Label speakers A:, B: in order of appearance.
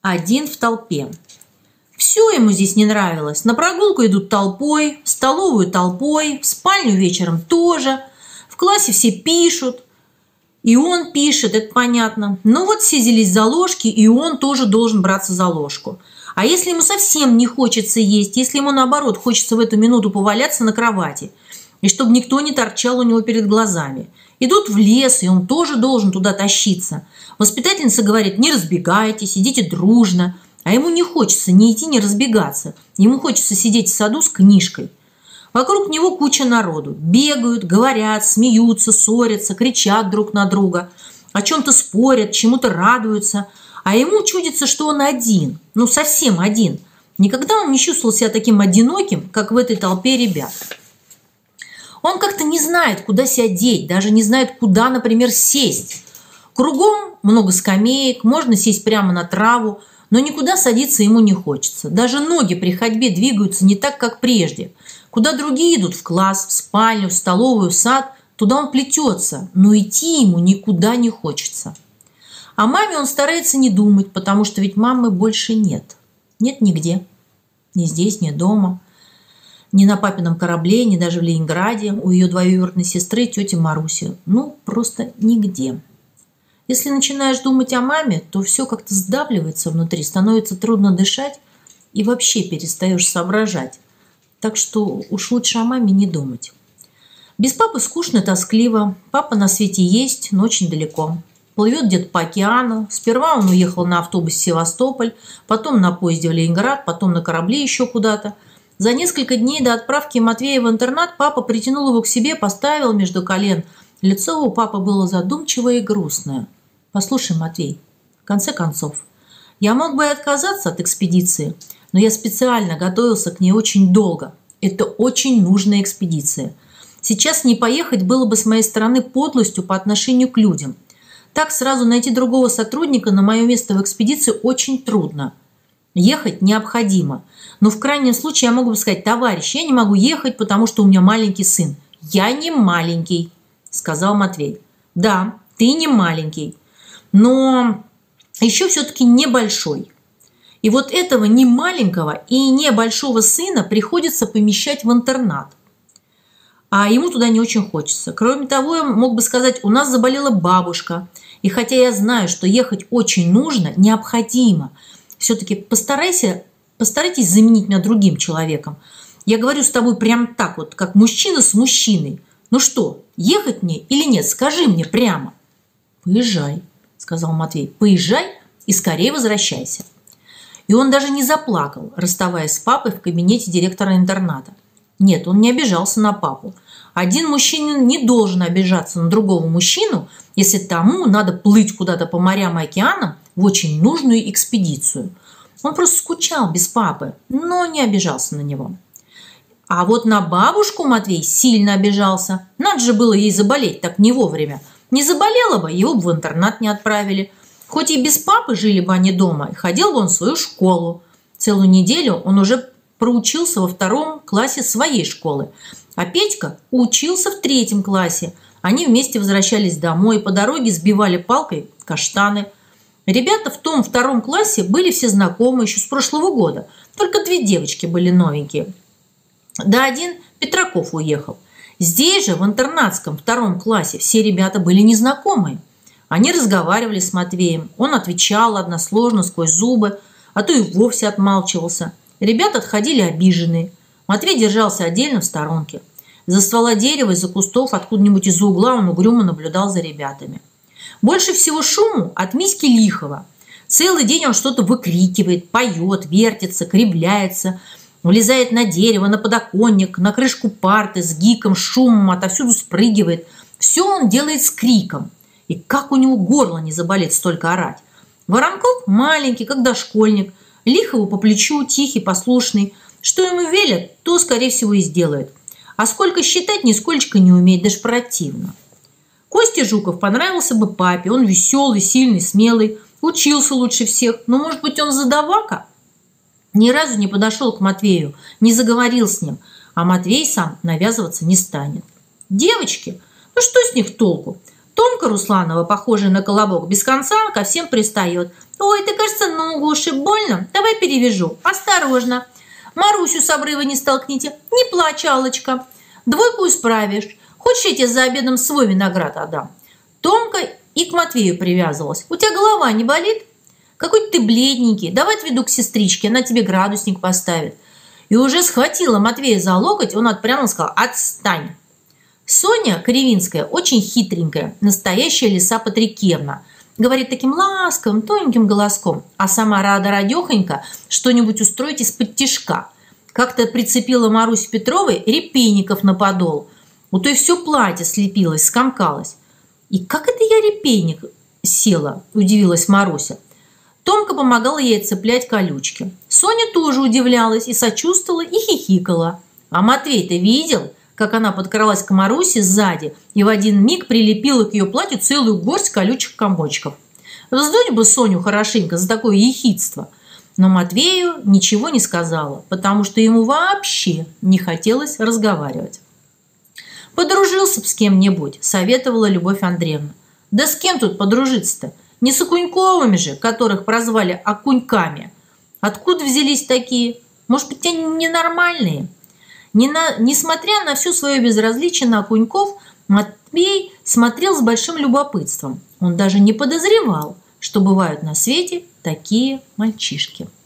A: Один в толпе. Все ему здесь не нравилось. На прогулку идут толпой, в столовую толпой, в спальню вечером тоже. В классе все пишут. И он пишет, это понятно. Но вот все взялись за ложки, и он тоже должен браться за ложку. А если ему совсем не хочется есть, если ему наоборот хочется в эту минуту поваляться на кровати, и чтобы никто не торчал у него перед глазами. Идут в лес, и он тоже должен туда тащиться. Воспитательница говорит: не разбегайтесь, идите дружно. А ему не хочется ни идти, ни разбегаться. Ему хочется сидеть в саду с книжкой. Вокруг него куча народу. Бегают, говорят, смеются, ссорятся, кричат друг на друга. О чем-то спорят, чему-то радуются. А ему чудится, что он один. Ну, совсем один. Никогда он не чувствовал себя таким одиноким, как в этой толпе ребят. Он как-то не знает, куда себя деть, даже не знает, куда, например, сесть. Кругом много скамеек, можно сесть прямо на траву, но никуда садиться ему не хочется. Даже ноги при ходьбе двигаются не так, как прежде. Куда другие идут в класс, в спальню, в столовую, в сад, туда он плетется, но идти ему никуда не хочется. О маме он старается не думать, потому что ведь мамы больше нет. Нет нигде. Ни здесь, ни дома. Ни на папином корабле, ни даже в Ленинграде у ее двоюродной сестры, тети Маруси. Ну, просто нигде. Если начинаешь думать о маме, то все как-то сдавливается внутри, становится трудно дышать и вообще перестаешь соображать. Так что уж лучше о маме не думать. Без папы скучно, тоскливо. Папа на свете есть, но очень далеко. Плывет где-то по океану. Сперва он уехал на автобусе в Севастополь, потом на поезде в Ленинград, потом на корабле еще куда-то. За несколько дней до отправки Матвея в интернат папа притянул его к себе, поставил между колен. Лицо у папы было задумчивое и грустное. «Послушай, Матвей, в конце концов, я мог бы и отказаться от экспедиции, но я специально готовился к ней очень долго. Это очень нужная экспедиция. Сейчас не поехать было бы с моей стороны подлостью по отношению к людям. Так сразу найти другого сотрудника на мое место в экспедиции очень трудно. Ехать необходимо. Но в крайнем случае я могу бы сказать: товарищ, я не могу ехать, потому что у меня маленький сын». «Я не маленький», – сказал Матвей. «Да, ты не маленький, но еще все-таки небольшой. И вот этого не маленького и небольшого сына приходится помещать в интернат. А ему туда не очень хочется. Кроме того, я мог бы сказать: у нас заболела бабушка. И хотя я знаю, что ехать очень нужно, необходимо, все-таки постарайтесь заменить меня другим человеком. Я говорю с тобой прям так вот, как мужчина с мужчиной. Ну что, ехать мне или нет? Скажи мне прямо». «Поезжай», – сказал Матвей. «Поезжай и скорее возвращайся». И он даже не заплакал, расставаясь с папой в кабинете директора интерната. Нет, он не обижался на папу. Один мужчина не должен обижаться на другого мужчину, если тому надо плыть куда-то по морям и океанам в очень нужную экспедицию. Он просто скучал без папы, но не обижался на него. А вот на бабушку Матвей сильно обижался. Надо же было ей заболеть так не вовремя. Не заболела бы, его бы в интернат не отправили. Хоть и без папы жили бы они дома, и ходил бы он в свою школу. Целую неделю он уже проучился во 2 классе своей школы. А Петька учился в 3 классе. Они вместе возвращались домой, по дороге сбивали палкой каштаны. Ребята в том 2 классе были все знакомы еще с прошлого года. Только 2 девочки были новенькие. Да один Петраков уехал. Здесь же, в интернатском 2 классе, все ребята были незнакомые. Они разговаривали с Матвеем. Он отвечал односложно, сквозь зубы, а то и вовсе отмалчивался. Ребята отходили обиженные. Матвей держался отдельно в сторонке. Из-за ствола дерева, из-за кустов, откуда-нибудь из-за угла он угрюмо наблюдал за ребятами. Больше всего шуму от Миськи Лихова. Целый день он что-то выкрикивает, поет, вертится, кривляется, влезает на дерево, на подоконник, на крышку парты, с гиком, шумом, отовсюду спрыгивает. Все он делает с криком. И как у него горло не заболеть столько орать. Воронков маленький, как дошкольник, Лихову по плечу, тихий, послушный. Что ему велят, то, скорее всего, и сделает. А сколько считать нисколько не умеет, даже противно. Костя Жуков понравился бы папе. Он веселый, сильный, смелый, учился лучше всех. Но, может быть, он задавака? Ни разу не подошел к Матвею, не заговорил с ним, а Матвей сам навязываться не станет. Девочки, ну что с них толку? Томка Русланова, похожая на колобок, без конца ко всем пристает. «Ой, ты, кажется, ногу ушиб, больно? Давай перевяжу. Осторожно. Марусю с обрыва не столкните. Не плачь, Аллочка. 2 исправишь. Хочешь, я тебе за обедом свой виноград отдам?» Томка и к Матвею привязывалась. «У тебя голова не болит? Какой ты бледненький. Давай отведу к сестричке, она тебе градусник поставит». И уже схватила Матвея за локоть, он отпрянул и сказал: «Отстань». Соня Кривинская очень хитренькая, настоящая лиса Патрикевна. Говорит таким ласковым, тоненьким голоском, а сама рада-радехонька что-нибудь устроить из-под тишка. Как-то прицепила Марусе Петровой репейников на подол. У той все платье слепилось, скомкалось. «И как это я репейник села?» – удивилась Маруся. Томка помогала ей цеплять колючки. Соня тоже удивлялась и сочувствовала, и хихикала. А Матвей-то видел, как она подкралась к Марусе сзади и в один миг прилепила к ее платью целую горсть колючих комочков. Вздуть бы Соню хорошенько за такое ехидство. Но Матвею ничего не сказала, потому что ему вообще не хотелось разговаривать. «Подружился б с кем-нибудь», – советовала Любовь Андреевна. «Да с кем тут подружиться-то? Не с Окуньковыми же, которых прозвали окуньками. Откуда взялись такие? Может быть, они ненормальные?» Несмотря на все свое безразличие на окуньков, Матвей смотрел с большим любопытством. Он даже не подозревал, что бывают на свете такие мальчишки.